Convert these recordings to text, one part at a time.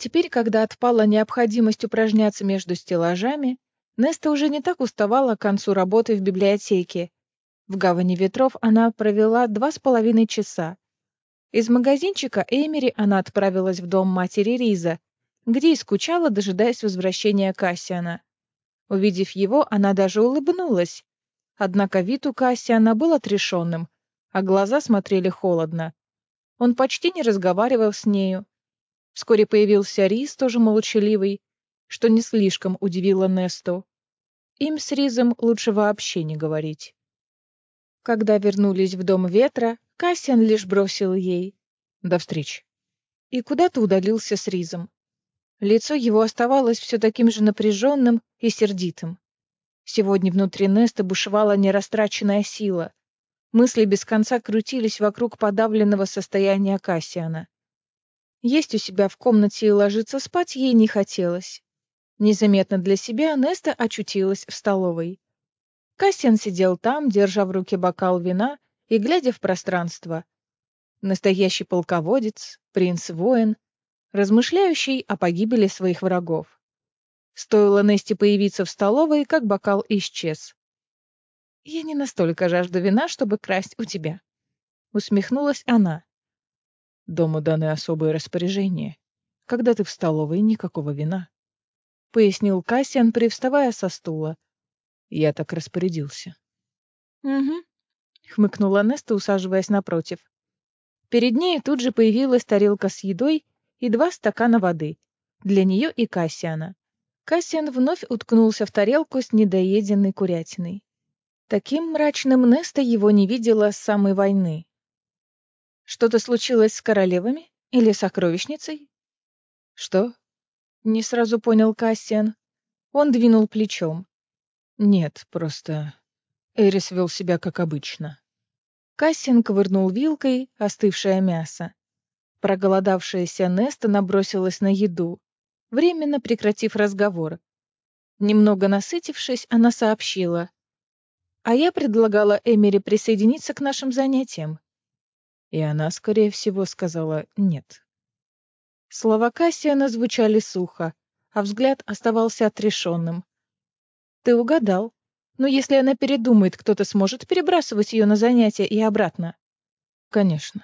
Теперь, когда отпала необходимость упражняться между стеллажами, Неста уже не так уставала к концу работы в библиотеке. В гавани ветров она провела 2,5 часа. Из магазинчика Эймери она отправилась в дом матери Риза, где и скучала, дожидаясь возвращения Кассиана. Увидев его, она даже улыбнулась. Однако вид у Кассиана был отрешенным, а глаза смотрели холодно. Он почти не разговаривал с нею. Вскоре появился Риз, тоже молчаливый, что не слишком удивило Несту. Им с Ризом лучше вообще не говорить. Когда вернулись в дом ветра, Кассиан лишь бросил ей «До встречи» и куда-то удалился с Ризом. Лицо его оставалось все таким же напряженным и сердитым. Сегодня внутри Несты бушевала нерастраченная сила. Мысли без конца крутились вокруг подавленного состояния Кассиана. Есть у себя в комнате и ложиться спать ей не хотелось. Незаметно для себя Неста очутилась в столовой. Кассиан сидел там, держа в руке бокал вина и глядя в пространство. Настоящий полководец, принц-воин, размышляющий о погибели своих врагов. Стоило Несте появиться в столовой, как бокал исчез. «Я не настолько жажду вина, чтобы красть у тебя», — усмехнулась она. «Дому даны особые распоряжения. Когда ты в столовой, никакого вина», — пояснил Кассиан, привставая со стула. «Я так распорядился». «Угу», — хмыкнула Неста, усаживаясь напротив. Перед ней тут же появилась тарелка с едой и 2 стакана воды. Для нее и Кассиана. Кассиан вновь уткнулся в тарелку с недоеденной курятиной. Таким мрачным Неста его не видела с самой войны. «Что-то случилось с королевами? Или сокровищницей?» «Что?» — не сразу понял Кассиан. Он двинул плечом. «Нет, просто...» Эрис вел себя как обычно. Кассиан ковырнул вилкой остывшее мясо. Проголодавшаяся Неста набросилась на еду, временно прекратив разговор. Немного насытившись, она сообщила. «А я предлагала Эмери присоединиться к нашим занятиям». И она, скорее всего, сказала «нет». Слова Кассиана звучали сухо, а взгляд оставался отрешенным. «Ты угадал. Но если она передумает, кто-то сможет перебрасывать ее на занятия и обратно?» «Конечно».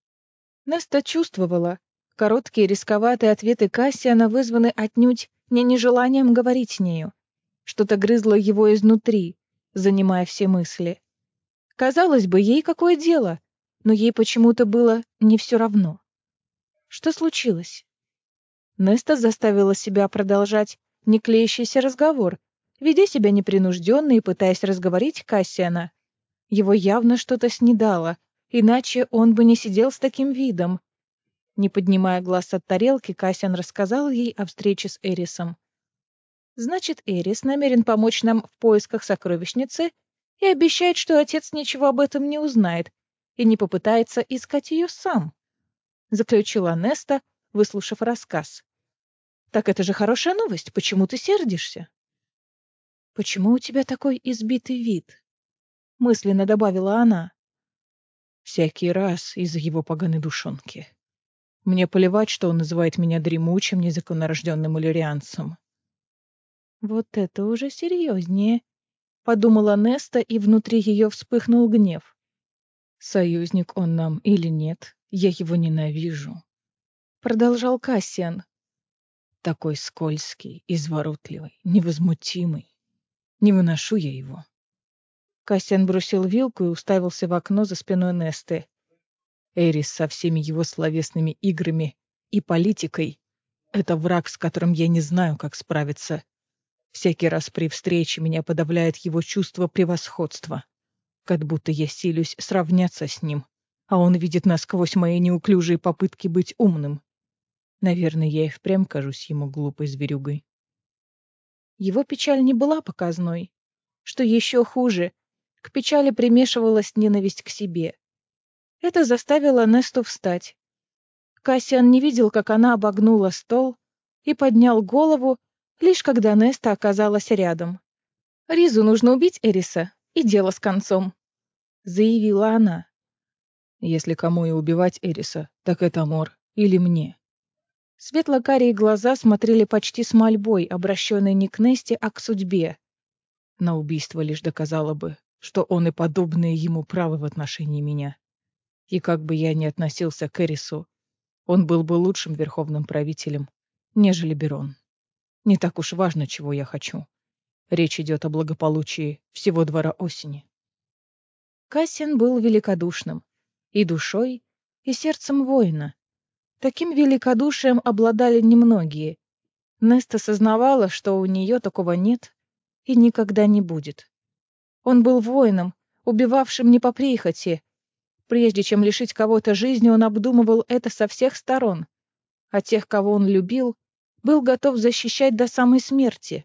Неста чувствовала. Короткие рисковатые ответы Кассиана вызваны отнюдь не нежеланием говорить с нею. Что-то грызло его изнутри, занимая все мысли. Казалось бы, ей какое дело, но ей почему-то было не все равно. Что случилось? Неста заставила себя продолжать неклеящийся разговор, ведя себя непринужденно и пытаясь разговорить Кассиана. Его явно что-то снедало, иначе он бы не сидел с таким видом. Не поднимая глаз от тарелки, Кассиан рассказал ей о встрече с Эрисом. «Значит, Эрис намерен помочь нам в поисках сокровищницы и обещает, что отец ничего об этом не узнает и не попытается искать ее сам», — заключила Неста, выслушав рассказ. «Так это же хорошая новость. Почему ты сердишься?» «Почему у тебя такой избитый вид?» — мысленно добавила она. «Всякий раз из-за его поганой душонки. Мне плевать, что он называет меня дремучим, незаконнорожденным иллирианцем». «Вот это уже серьезнее», — подумала Неста, и внутри ее вспыхнул гнев. «Союзник он нам или нет, я его ненавижу», — продолжал Кассиан. «такой скользкий, изворотливый, невозмутимый. Не выношу я его». Кассиан бросил вилку и уставился в окно за спиной Несты. Эрис со всеми его словесными играми и политикой — это враг, с которым я не знаю, как справиться. Всякий раз при встрече меня подавляет его чувство превосходства, как будто я силюсь сравняться с ним, а он видит насквозь мои неуклюжие попытки быть умным. Наверное, я и впрямь кажусь ему глупой зверюгой. Его печаль не была показной. Что еще хуже, к печали примешивалась ненависть к себе. Это заставило Несту встать. Кассиан не видел, как она обогнула стол и поднял голову, лишь когда Неста оказалась рядом. «Ризу нужно убить Эриса, и дело с концом», — заявила она. Если кому и убивать Эриса, так это Мор или мне. Светло-карие глаза смотрели почти с мольбой, обращенной не к Несте, а к судьбе. На убийство лишь доказало бы, что он и подобные ему правы в отношении меня. И как бы я ни относился к Эрису, он был бы лучшим верховным правителем, нежели Берон. Не так уж важно, чего я хочу. Речь идет о благополучии всего двора осени. Кассиан был великодушным и душой, и сердцем воина. Таким великодушием обладали немногие. Неста сознавала, что у нее такого нет и никогда не будет. Он был воином, убивавшим не по прихоти. Прежде чем лишить кого-то жизни, он обдумывал это со всех сторон, а тех, кого он любил, был готов защищать до самой смерти.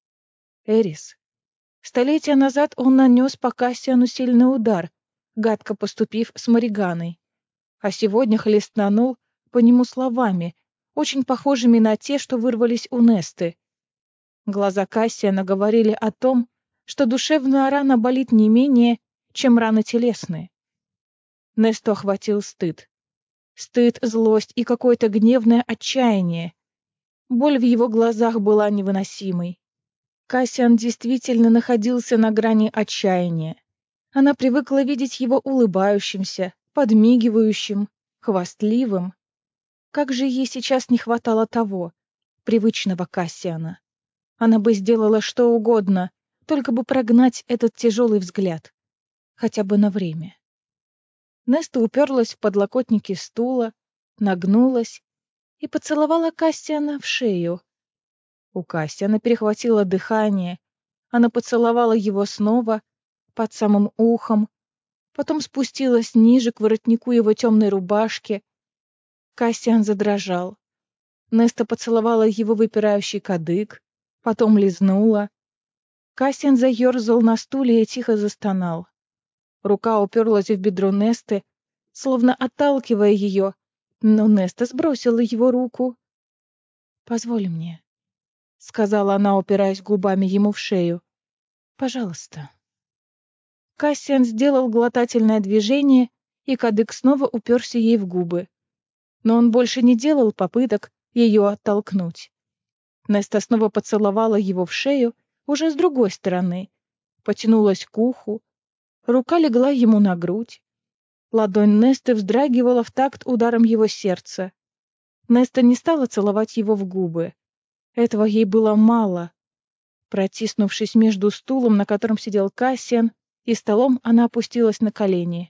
Эрис. Столетия назад он нанес по Кассиану сильный удар, гадко поступив с Мариганой, а сегодня хлестнул по нему словами, очень похожими на те, что вырвались у Несты. Глаза Кассиана говорили о том, что душевная рана болит не менее, чем раны телесные. Несту охватил стыд. Стыд, злость и какое-то гневное отчаяние. Боль в его глазах была невыносимой. Кассиан действительно находился на грани отчаяния. Она привыкла видеть его улыбающимся, подмигивающим, хвастливым. Как же ей сейчас не хватало того, привычного Кассиана. Она бы сделала что угодно, только бы прогнать этот тяжелый взгляд. Хотя бы на время. Неста уперлась в подлокотники стула, нагнулась и поцеловала Кассиана в шею. У Кассиана перехватило дыхание. Она поцеловала его снова, под самым ухом, потом спустилась ниже к воротнику его темной рубашки. Кассиан задрожал. Неста поцеловала его выпирающий кадык, потом лизнула. Кассиан заерзал на стуле и тихо застонал. Рука уперлась в бедро Несты, словно отталкивая ее, но Неста сбросила его руку. «Позволь мне», — сказала она, упираясь губами ему в шею. «Пожалуйста». Кассиан сделал глотательное движение, и кадык снова уперся ей в губы. Но он больше не делал попыток ее оттолкнуть. Неста снова поцеловала его в шею, уже с другой стороны, потянулась к уху, рука легла ему на грудь. Ладонь Несты вздрагивала в такт ударом его сердца. Неста не стала целовать его в губы. Этого ей было мало. Протиснувшись между стулом, на котором сидел Кассиан, и столом, она опустилась на колени.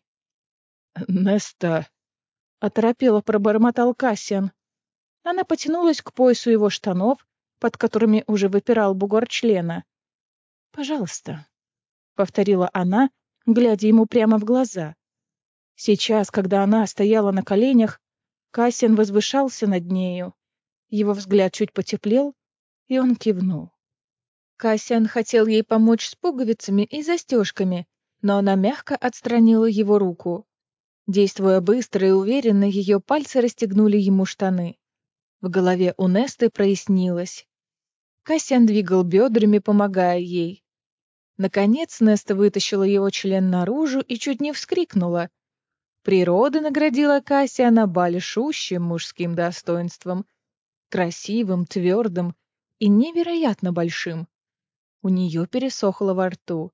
«Неста!» — оторопело пробормотал Кассиан. Она потянулась к поясу его штанов, под которыми уже выпирал бугор члена. «Пожалуйста», — повторила она, глядя ему прямо в глаза. Сейчас, когда она стояла на коленях, Кассиан возвышался над нею. Его взгляд чуть потеплел, и он кивнул. Кассиан хотел ей помочь с пуговицами и застежками, но она мягко отстранила его руку. Действуя быстро и уверенно, ее пальцы расстегнули ему штаны. В голове у Несты прояснилось. Кассиан двигал бедрами, помогая ей. Наконец Неста вытащила его член наружу и чуть не вскрикнула. Природа наградила Кассиана большущим мужским достоинством, красивым, твердым и невероятно большим. У нее пересохло во рту.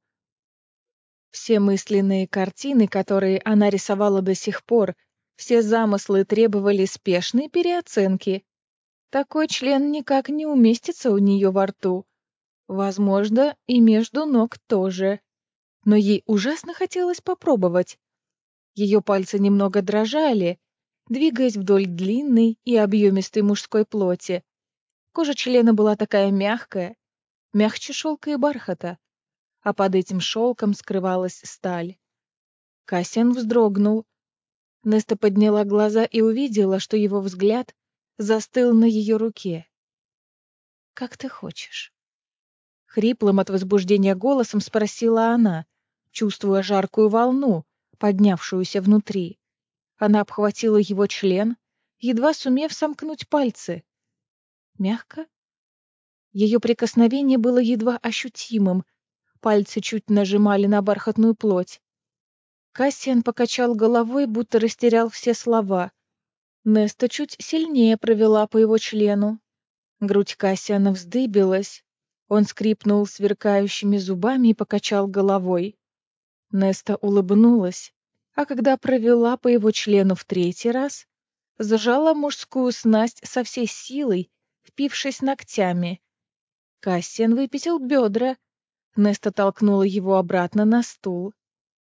Все мысленные картины, которые она рисовала до сих пор, все замыслы требовали спешной переоценки. Такой член никак не уместится у нее во рту. Возможно, и между ног тоже. Но ей ужасно хотелось попробовать. Ее пальцы немного дрожали, двигаясь вдоль длинной и объемистой мужской плоти. Кожа члена была такая мягкая, мягче шелка и бархата, а под этим шелком скрывалась сталь. Кассиан вздрогнул. Неста подняла глаза и увидела, что его взгляд застыл на ее руке. «Как ты хочешь?» Хриплым от возбуждения голосом спросила она, чувствуя жаркую волну, поднявшуюся внутри. Она обхватила его член, едва сумев сомкнуть пальцы. Мягко? Ее прикосновение было едва ощутимым, пальцы чуть нажимали на бархатную плоть. Кассиан покачал головой, будто растерял все слова. Неста чуть сильнее провела по его члену. Грудь Кассиана вздыбилась. Он скрипнул сверкающими зубами и покачал головой. Неста улыбнулась, а когда провела по его члену в третий раз, зажала мужскую снасть со всей силой, впившись ногтями. Кассиан выпятил бедра. Неста толкнула его обратно на стул.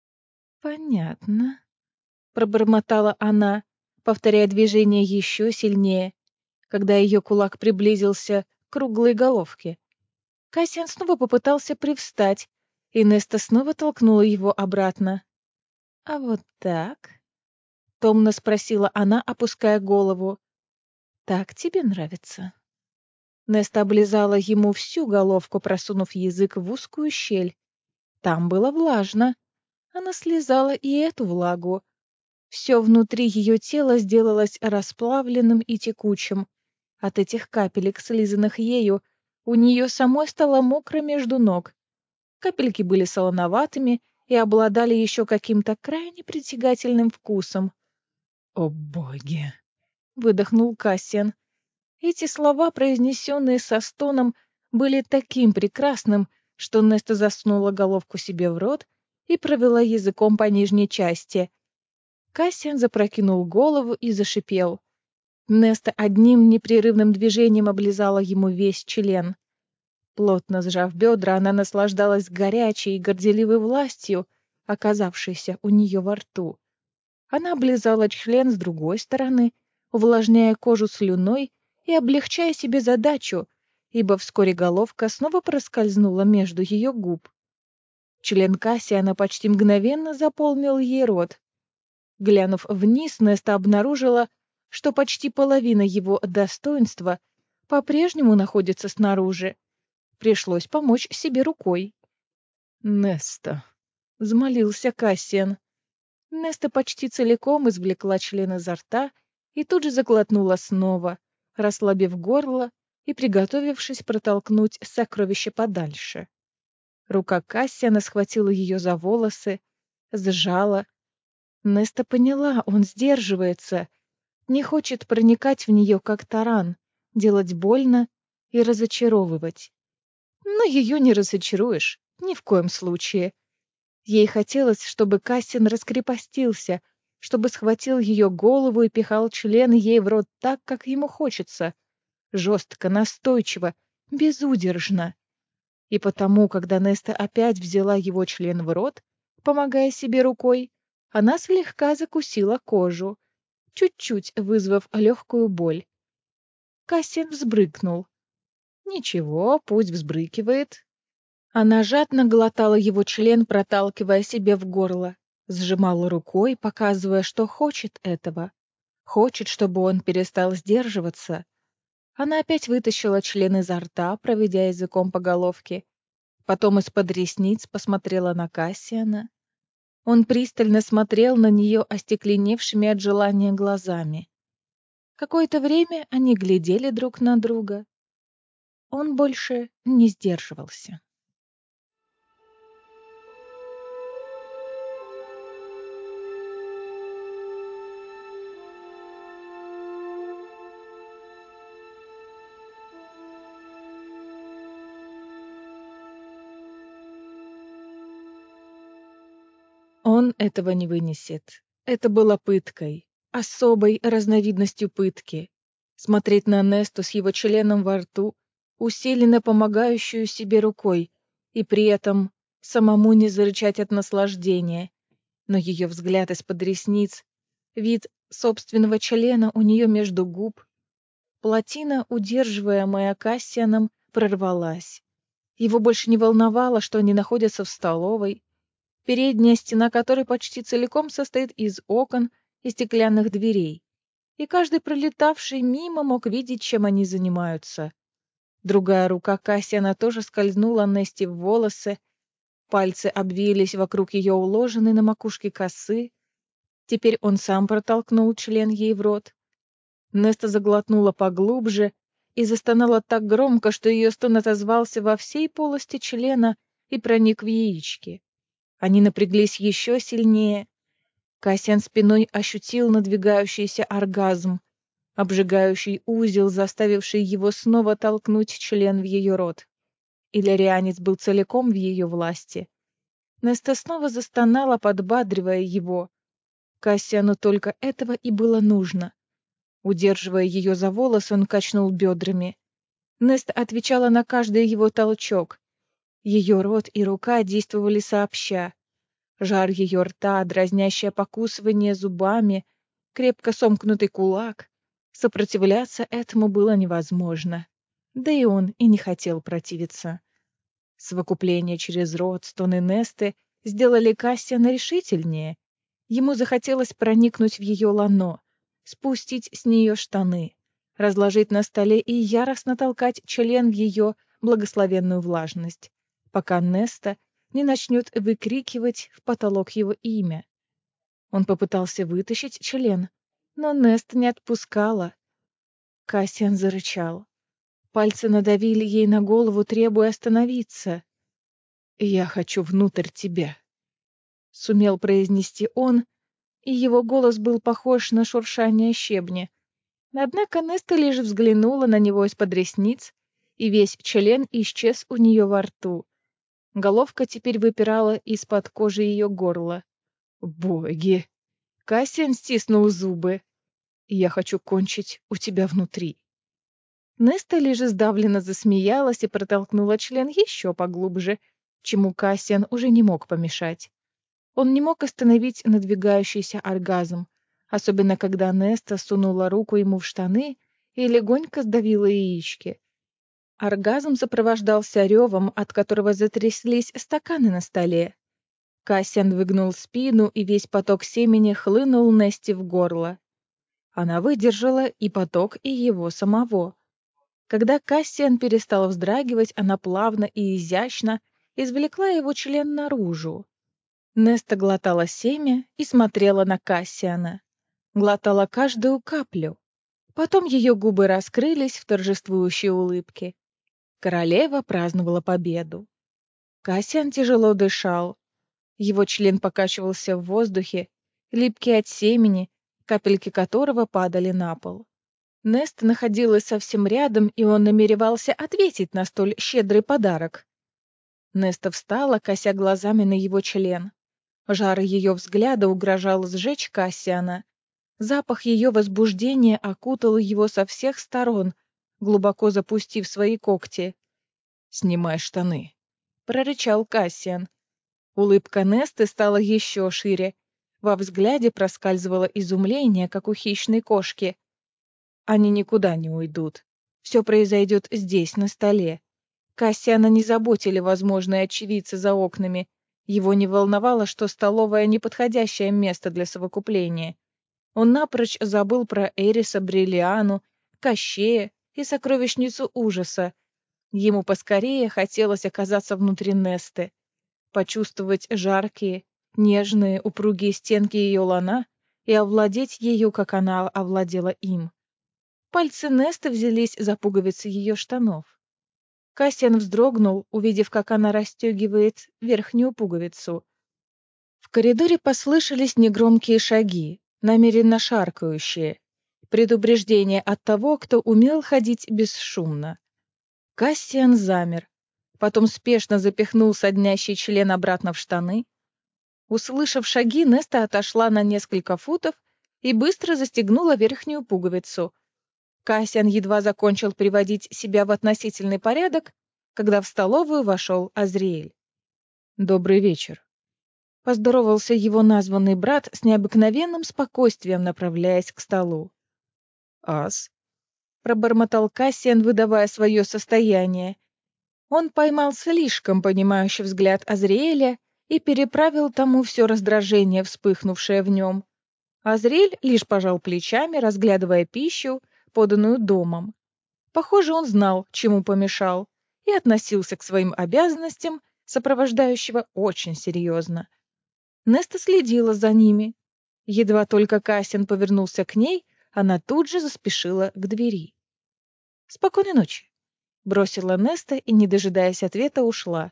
«Понятно», — пробормотала она, повторяя движение еще сильнее, когда ее кулак приблизился к круглой головке. Кассиан снова попытался привстать, и Неста снова толкнула его обратно. «А вот так?» — томно спросила она, опуская голову. «Так тебе нравится?» Неста облизала ему всю головку, просунув язык в узкую щель. Там было влажно. Она слезала и эту влагу. Все внутри ее тела сделалось расплавленным и текучим. От этих капелек, слизанных ею, у нее самой стало мокро между ног. Капельки были солоноватыми и обладали еще каким-то крайне притягательным вкусом. О боги! Выдохнул Кассиан. Эти слова, произнесенные со стоном, были таким прекрасным, что Неста засунула головку себе в рот и провела языком по нижней части. Кассиан запрокинул голову и зашипел. Неста одним непрерывным движением облизала ему весь член. Плотно сжав бедра, она наслаждалась горячей и горделивой властью, оказавшейся у нее во рту. Она облизала член с другой стороны, увлажняя кожу слюной и облегчая себе задачу, ибо вскоре головка снова проскользнула между ее губ. Член Кассиана почти мгновенно заполнил ей рот. Глянув вниз, Неста обнаружила, что почти половина его достоинства по-прежнему находится снаружи. Пришлось помочь себе рукой. Неста, — взмолился Кассиан. Неста почти целиком извлекла член изо рта и тут же заглотнула снова, расслабив горло и приготовившись протолкнуть сокровище подальше. Рука Кассиана схватила ее за волосы, сжала. Неста поняла, он сдерживается, не хочет проникать в нее как таран, делать больно и разочаровывать. Но ее не разочаруешь, ни в коем случае. Ей хотелось, чтобы Кассиан раскрепостился, чтобы схватил ее голову и пихал член ей в рот так, как ему хочется. Жестко, настойчиво, безудержно. И потому, когда Неста опять взяла его член в рот, помогая себе рукой, она слегка закусила кожу, чуть-чуть вызвав легкую боль. Кассиан взбрыкнул. Ничего, пусть взбрыкивает. Она жадно глотала его член, проталкивая себе в горло, сжимала рукой, показывая, что хочет этого. Хочет, чтобы он перестал сдерживаться. Она опять вытащила член изо рта, проведя языком по головке. Потом из-под ресниц посмотрела на Кассиана. Он пристально смотрел на нее остекленевшими от желания глазами. Какое-то время они глядели друг на друга. Он больше не сдерживался. Он этого не вынесет. Это было пыткой, особой разновидностью пытки. Смотреть на Несту с его членом во рту, усиленно помогающую себе рукой, и при этом самому не зарычать от наслаждения. Но ее взгляд из-под ресниц, вид собственного члена у нее между губ, плотина, удерживаемая Кассианом, прорвалась. Его больше не волновало, что они находятся в столовой, передняя стена которой почти целиком состоит из окон и стеклянных дверей, и каждый пролетавший мимо мог видеть, чем они занимаются. Другая рука Кассиана тоже скользнула Несте в волосы, пальцы обвились вокруг ее уложенной на макушке косы. Теперь он сам протолкнул член ей в рот. Неста заглотнула поглубже и застонала так громко, что ее стон отозвался во всей полости члена и проник в яички. Они напряглись еще сильнее. Кассиан спиной ощутил надвигающийся оргазм. обжигающий узел, заставивший его снова толкнуть член в ее рот. Иллирианец был целиком в ее власти. Неста снова застонала, подбадривая его. Кассиану только этого и было нужно. Удерживая ее за волос, он качнул бедрами. Неста отвечала на каждый его толчок. Ее рот и рука действовали сообща. Жар ее рта, дразнящее покусывание зубами, крепко сомкнутый кулак. Сопротивляться этому было невозможно. Да и он и не хотел противиться. Совокупление через рот, стоны Несты сделали Кассиана решительнее. Ему захотелось проникнуть в ее лоно, спустить с нее штаны, разложить на столе и яростно толкать член в ее благословенную влажность, пока Неста не начнет выкрикивать в потолок его имя. Он попытался вытащить член, но Неста не отпускала. Кассиан зарычал. Пальцы надавили ей на голову, требуя остановиться. «Я хочу внутрь тебя», — сумел произнести он, и его голос был похож на шуршание щебня. Однако Неста лишь взглянула на него из-под ресниц, и весь член исчез у нее во рту. Головка теперь выпирала из-под кожи ее горла. «Боги!» Кассиан стиснул зубы. «Я хочу кончить у тебя внутри». Неста лишь сдавленно засмеялась и протолкнула член еще поглубже, чему Кассиан уже не мог помешать. Он не мог остановить надвигающийся оргазм, особенно когда Неста сунула руку ему в штаны и легонько сдавила яички. Оргазм сопровождался ревом, от которого затряслись стаканы на столе. Кассиан выгнул спину, и весь поток семени хлынул Несте в горло. Она выдержала и поток, и его самого. Когда Кассиан перестал вздрагивать, она плавно и изящно извлекла его член наружу. Неста глотала семя и смотрела на Кассиана. Глотала каждую каплю. Потом ее губы раскрылись в торжествующей улыбке. Королева праздновала победу. Кассиан тяжело дышал. Его член покачивался в воздухе, липкий от семени, капельки которого падали на пол. Неста находилась совсем рядом, и он намеревался ответить на столь щедрый подарок. Неста встала, кося глазами на его член. Жар ее взгляда угрожал сжечь Кассиана. Запах ее возбуждения окутал его со всех сторон, глубоко запустив свои когти. «Снимай штаны», — прорычал Кассиан. Улыбка Несты стала еще шире. Во взгляде проскальзывало изумление, как у хищной кошки. Они никуда не уйдут. Все произойдет здесь, на столе. Кассиана не заботили возможные очевидцы за окнами. Его не волновало, что столовая — неподходящее место для совокупления. Он напрочь забыл про Эриса, Бриллиану, Кощея и сокровищницу ужаса. Ему поскорее хотелось оказаться внутри Несты, почувствовать жаркие, нежные, упругие стенки ее лона и овладеть ею, как она овладела им. Пальцы Несты взялись за пуговицы ее штанов. Кассиан вздрогнул, увидев, как она расстегивает верхнюю пуговицу. В коридоре послышались негромкие шаги, намеренно шаркающие, предупреждение от того, кто умел ходить бесшумно. Кассиан замер, потом спешно запихнул соднящий член обратно в штаны. Услышав шаги, Неста отошла на несколько футов и быстро застегнула верхнюю пуговицу. Кассиан едва закончил приводить себя в относительный порядок, когда в столовую вошел Азриэль. «Добрый вечер», — поздоровался его названный брат с необыкновенным спокойствием, направляясь к столу. «Ас», — пробормотал Кассиан, выдавая свое состояние. Он поймал слишком понимающий взгляд Азриэля и переправил тому все раздражение, вспыхнувшее в нем. Азриэль лишь пожал плечами, разглядывая пищу, поданную домом. Похоже, он знал, чему помешал, и относился к своим обязанностям сопровождающего очень серьезно. Неста следила за ними. Едва только Кассиан повернулся к ней, она тут же заспешила к двери. «Спокойной ночи», — бросила Неста и, не дожидаясь ответа, ушла.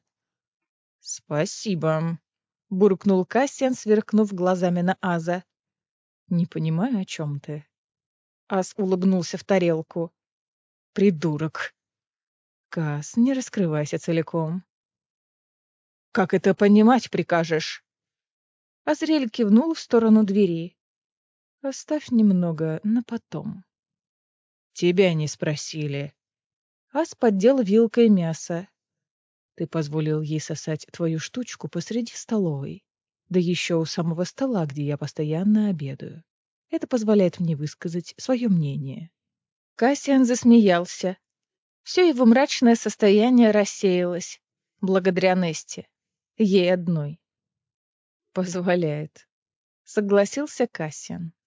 «Спасибо», — буркнул Кассиан, сверкнув глазами на Аза. «Не понимаю, о чем ты». Ас улыбнулся в тарелку. Придурок. Кас, не раскрывайся целиком. Как это понимать прикажешь? Азриэль кивнул в сторону двери. Оставь немного на потом. Тебя не спросили. Ас поддел вилкой мясо. Ты позволил ей сосать твою штучку посреди столовой. Да еще у самого стола, где я постоянно обедаю. Это позволяет мне высказать свое мнение. Кассиан засмеялся. Все его мрачное состояние рассеялось. Благодаря Несте. Ей одной. Позволяет. Согласился Кассиан.